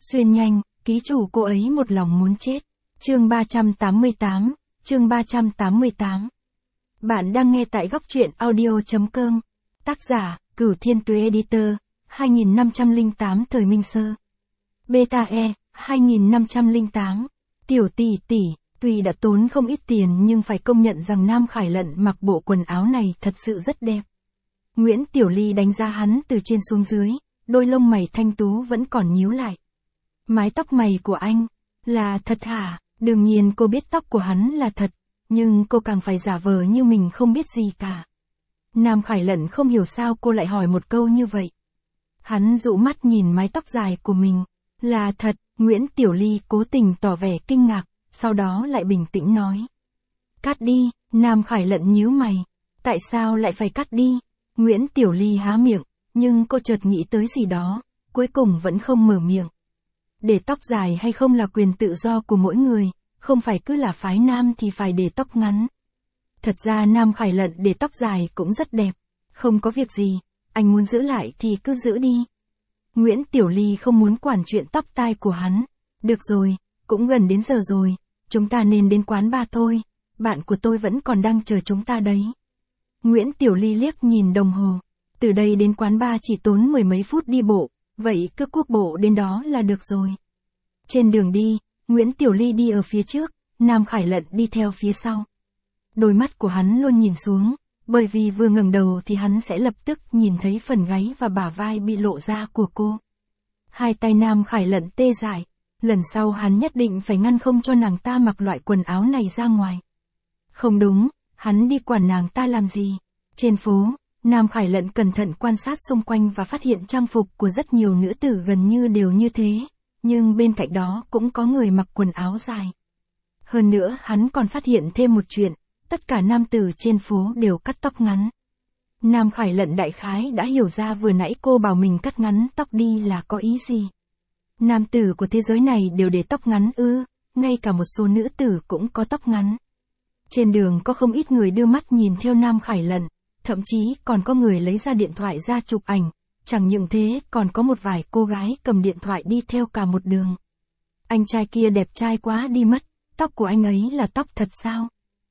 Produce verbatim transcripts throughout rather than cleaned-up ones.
Xuyên nhanh, ký chủ cô ấy một lòng muốn chết. Chương ba trăm tám mươi tám, chương ba trăm tám mươi tám. Bạn đang nghe tại góc truyện audio.com. Tác giả, Cửu Thiên Tuế Editor, hai nghìn năm trăm lẻ tám thời Minh Sơ. Beta E, hai nghìn năm trăm lẻ tám. Tiểu tỷ tỷ, tuy đã tốn không ít tiền nhưng phải công nhận rằng Nam Khải Lận mặc bộ quần áo này thật sự rất đẹp. Nguyễn Tiểu Ly đánh giá hắn từ trên xuống dưới, đôi lông mày thanh tú vẫn còn nhíu lại. Mái tóc mày của anh, là thật hả? Đương nhiên cô biết tóc của hắn là thật, nhưng cô càng phải giả vờ như mình không biết gì cả. Nam Khải Lận không hiểu sao cô lại hỏi một câu như vậy. Hắn dụ mắt nhìn mái tóc dài của mình. Là thật, Nguyễn Tiểu Ly cố tình tỏ vẻ kinh ngạc, sau đó lại bình tĩnh nói. Cắt đi, Nam Khải Lận nhíu mày. Tại sao lại phải cắt đi? Nguyễn Tiểu Ly há miệng, nhưng cô chợt nghĩ tới gì đó, cuối cùng vẫn không mở miệng. Để tóc dài hay không là quyền tự do của mỗi người, không phải cứ là phái nam thì phải để tóc ngắn. Thật ra Nam Khải Lận để tóc dài cũng rất đẹp, không có việc gì, anh muốn giữ lại thì cứ giữ đi. Nguyễn Tiểu Ly không muốn quản chuyện tóc tai của hắn. Được rồi, cũng gần đến giờ rồi, chúng ta nên đến quán bar thôi, bạn của tôi vẫn còn đang chờ chúng ta đấy. Nguyễn Tiểu Ly liếc nhìn đồng hồ, từ đây đến quán bar chỉ tốn mười mấy phút đi bộ, vậy cứ cuốc bộ đến đó là được rồi. Trên đường đi, Nguyễn Tiểu Ly đi ở phía trước, Nam Khải Lận đi theo phía sau. Đôi mắt của hắn luôn nhìn xuống, bởi vì vừa ngẩng đầu thì hắn sẽ lập tức nhìn thấy phần gáy và bả vai bị lộ ra của cô. Hai tay Nam Khải Lận tê dại, lần sau hắn nhất định phải ngăn không cho nàng ta mặc loại quần áo này ra ngoài. Không đúng, hắn đi quản nàng ta làm gì? Trên phố, Nam Khải Lận cẩn thận quan sát xung quanh và phát hiện trang phục của rất nhiều nữ tử gần như đều như thế, nhưng bên cạnh đó cũng có người mặc quần áo dài. Hơn nữa hắn còn phát hiện thêm một chuyện, tất cả nam tử trên phố đều cắt tóc ngắn. Nam Khải Lận đại khái đã hiểu ra vừa nãy cô bảo mình cắt ngắn tóc đi là có ý gì. Nam tử của thế giới này đều để tóc ngắn ư, ngay cả một số nữ tử cũng có tóc ngắn. Trên đường có không ít người đưa mắt nhìn theo Nam Khải Lận, thậm chí còn có người lấy ra điện thoại ra chụp ảnh, chẳng những thế còn có một vài cô gái cầm điện thoại đi theo cả một đường. Anh trai kia đẹp trai quá đi mất, tóc của anh ấy là tóc thật sao?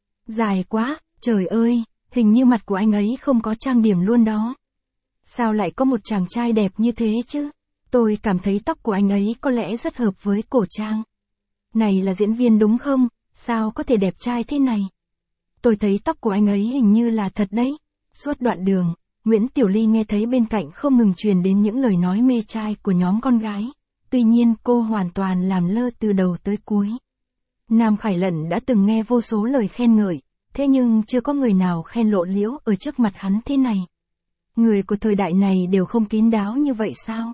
Dài quá, trời ơi, hình như mặt của anh ấy không có trang điểm luôn đó. Sao lại có một chàng trai đẹp như thế chứ? Tôi cảm thấy tóc của anh ấy có lẽ rất hợp với cổ trang. Này là diễn viên đúng không? Sao có thể đẹp trai thế này? Tôi thấy tóc của anh ấy hình như là thật đấy. Suốt đoạn đường, Nguyễn Tiểu Ly nghe thấy bên cạnh không ngừng truyền đến những lời nói mê trai của nhóm con gái. Tuy nhiên cô hoàn toàn làm lơ từ đầu tới cuối. Nam Khải Lận đã từng nghe vô số lời khen ngợi, thế nhưng chưa có người nào khen lộ liễu ở trước mặt hắn thế này. Người của thời đại này đều không kín đáo như vậy sao?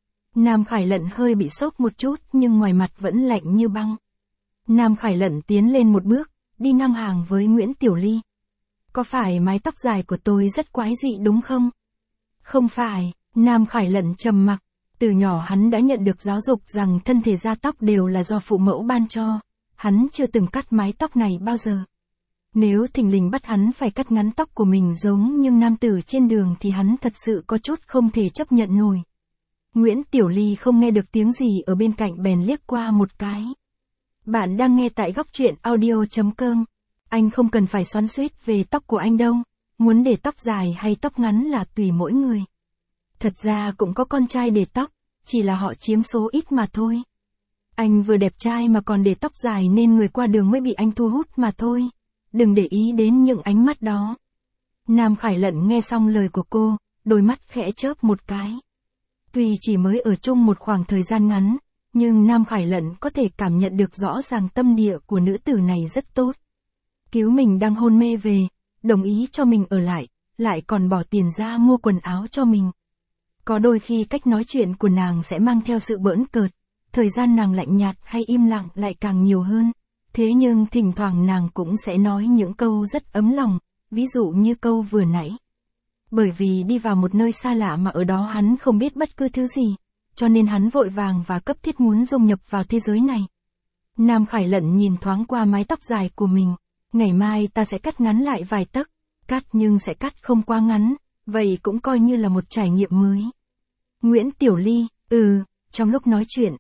Nam Khải Lận hơi bị sốc một chút nhưng ngoài mặt vẫn lạnh như băng. Nam Khải Lận tiến lên một bước, đi ngang hàng với Nguyễn Tiểu Ly. Có phải mái tóc dài của tôi rất quái dị đúng không? Không phải, Nam Khải Lận trầm mặc. Từ nhỏ hắn đã nhận được giáo dục rằng thân thể da tóc đều là do phụ mẫu ban cho. Hắn chưa từng cắt mái tóc này bao giờ. Nếu thình lình bắt hắn phải cắt ngắn tóc của mình giống như nam tử trên đường thì hắn thật sự có chút không thể chấp nhận nổi. Nguyễn Tiểu Ly không nghe được tiếng gì ở bên cạnh bèn liếc qua một cái. Bạn đang nghe tại góc truyện audio.com. Anh không cần phải xoắn xuýt về tóc của anh đâu. Muốn để tóc dài hay tóc ngắn là tùy mỗi người. Thật ra cũng có con trai để tóc, chỉ là họ chiếm số ít mà thôi. Anh vừa đẹp trai mà còn để tóc dài nên người qua đường mới bị anh thu hút mà thôi. Đừng để ý đến những ánh mắt đó. Nam Khải Lận nghe xong lời của cô, đôi mắt khẽ chớp một cái. Tuy chỉ mới ở chung một khoảng thời gian ngắn, nhưng Nam Khải Lận có thể cảm nhận được rõ ràng tâm địa của nữ tử này rất tốt. Cứu mình đang hôn mê về, đồng ý cho mình ở lại, lại còn bỏ tiền ra mua quần áo cho mình. Có đôi khi cách nói chuyện của nàng sẽ mang theo sự bỡn cợt, thời gian nàng lạnh nhạt hay im lặng lại càng nhiều hơn. Thế nhưng thỉnh thoảng nàng cũng sẽ nói những câu rất ấm lòng, ví dụ như câu vừa nãy. Bởi vì đi vào một nơi xa lạ mà ở đó hắn không biết bất cứ thứ gì, cho nên hắn vội vàng và cấp thiết muốn dung nhập vào thế giới này. Nam Khải Lận nhìn thoáng qua mái tóc dài của mình, ngày mai ta sẽ cắt ngắn lại vài tấc, cắt nhưng sẽ cắt không quá ngắn, vậy cũng coi như là một trải nghiệm mới. Nguyễn Tiểu Ly, ừ, trong lúc nói chuyện,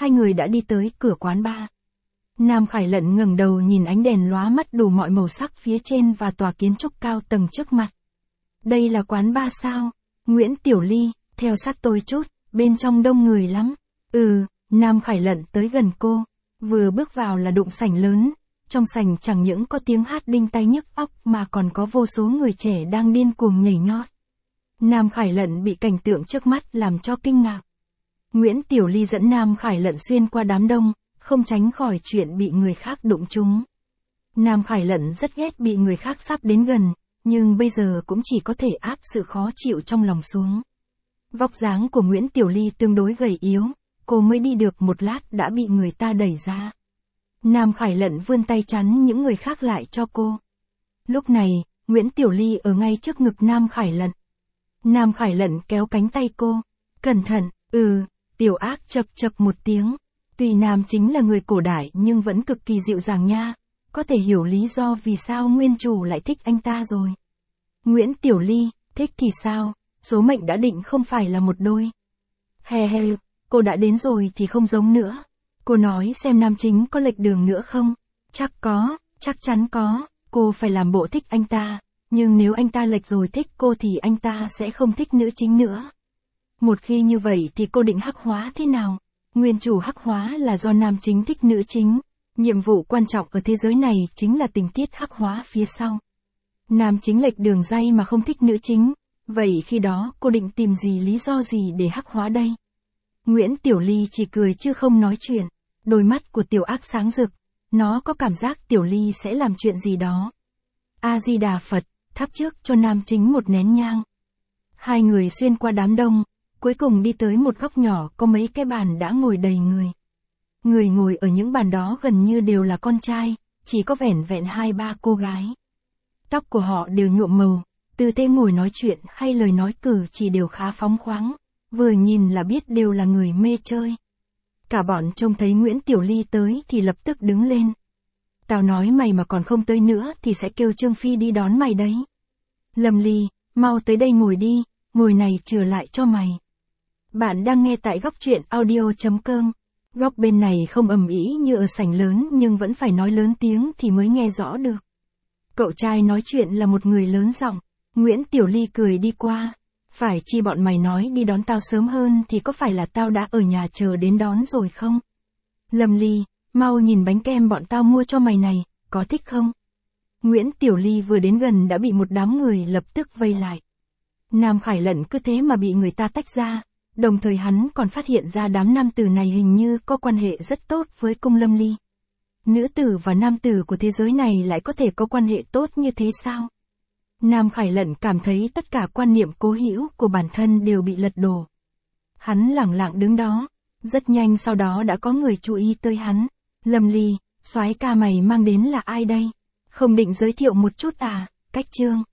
hai người đã đi tới cửa quán bar. Nam Khải Lận ngẩng đầu nhìn ánh đèn lóa mắt đủ mọi màu sắc phía trên và tòa kiến trúc cao tầng trước mặt. Đây là quán bar sao? Nguyễn Tiểu Ly, theo sát tôi chút, bên trong đông người lắm. Ừ, Nam Khải Lận tới gần cô, vừa bước vào là đụng sảnh lớn, trong sảnh chẳng những có tiếng hát đinh tai nhức óc mà còn có vô số người trẻ đang điên cuồng nhảy nhót. Nam Khải Lận bị cảnh tượng trước mắt làm cho kinh ngạc. Nguyễn Tiểu Ly dẫn Nam Khải Lận xuyên qua đám đông, không tránh khỏi chuyện bị người khác đụng trúng. Nam Khải Lận rất ghét bị người khác sắp đến gần, nhưng bây giờ cũng chỉ có thể áp sự khó chịu trong lòng xuống. Vóc dáng của Nguyễn Tiểu Ly tương đối gầy yếu, cô mới đi được một lát đã bị người ta đẩy ra. Nam Khải Lận vươn tay chắn những người khác lại cho cô. Lúc này, Nguyễn Tiểu Ly ở ngay trước ngực Nam Khải Lận. Nam Khải Lận kéo cánh tay cô. Cẩn thận, ừ, Tiểu Ác chậc chậc một tiếng. Tuy Nam chính là người cổ đại nhưng vẫn cực kỳ dịu dàng nha. Có thể hiểu lý do vì sao nguyên chủ lại thích anh ta rồi. Nguyễn Tiểu Ly, thích thì sao, số mệnh đã định không phải là một đôi. He he, cô đã đến rồi thì không giống nữa. Cô nói xem nam chính có lệch đường nữa không? Chắc có, chắc chắn có, cô phải làm bộ thích anh ta. Nhưng nếu anh ta lệch rồi thích cô thì anh ta sẽ không thích nữ chính nữa. Một khi như vậy thì cô định hắc hóa thế nào? Nguyên chủ hắc hóa là do nam chính thích nữ chính. Nhiệm vụ quan trọng ở thế giới này chính là tình tiết hắc hóa phía sau. Nam chính lệch đường ray mà không thích nữ chính. Vậy khi đó cô định tìm gì lý do gì để hắc hóa đây? Nguyễn Tiểu Ly chỉ cười chứ không nói chuyện. Đôi mắt của Tiểu Ác sáng rực. Nó có cảm giác Tiểu Ly sẽ làm chuyện gì đó. A-di-đà Phật, thắp trước cho nam chính một nén nhang. Hai người xuyên qua đám đông, cuối cùng đi tới một góc nhỏ có mấy cái bàn đã ngồi đầy người. Người ngồi ở những bàn đó gần như đều là con trai, chỉ có vẻn vẹn hai ba cô gái. Tóc của họ đều nhuộm màu, tư thế ngồi nói chuyện hay lời nói cử chỉ đều khá phóng khoáng, vừa nhìn là biết đều là người mê chơi. Cả bọn trông thấy Nguyễn Tiểu Ly tới thì lập tức đứng lên. Tao nói mày mà còn không tới nữa thì sẽ kêu Trương Phi đi đón mày đấy. Lâm Ly, mau tới đây ngồi đi, ngồi này chừa lại cho mày. Bạn đang nghe tại góc truyện audio.com. Góc bên này không ầm ĩ như ở sảnh lớn nhưng vẫn phải nói lớn tiếng thì mới nghe rõ được. Cậu trai nói chuyện là một người lớn giọng. Nguyễn Tiểu Ly cười đi qua. Phải chi bọn mày nói đi đón tao sớm hơn thì có phải là tao đã ở nhà chờ đến đón rồi không? Lâm Ly, mau nhìn bánh kem bọn tao mua cho mày này, có thích không? Nguyễn Tiểu Ly vừa đến gần đã bị một đám người lập tức vây lại. Nam Khải Lận cứ thế mà bị người ta tách ra, đồng thời hắn còn phát hiện ra đám nam tử này hình như có quan hệ rất tốt với cung Lâm Ly. Nữ tử và nam tử của thế giới này lại có thể có quan hệ tốt như thế sao? Nam Khải Lận cảm thấy tất cả quan niệm cố hữu của bản thân đều bị lật đổ. Hắn lẳng lặng đứng đó, rất nhanh sau đó đã có người chú ý tới hắn. Lâm Ly, soái ca mày mang đến là ai đây? Không định giới thiệu một chút à? Cách Trương.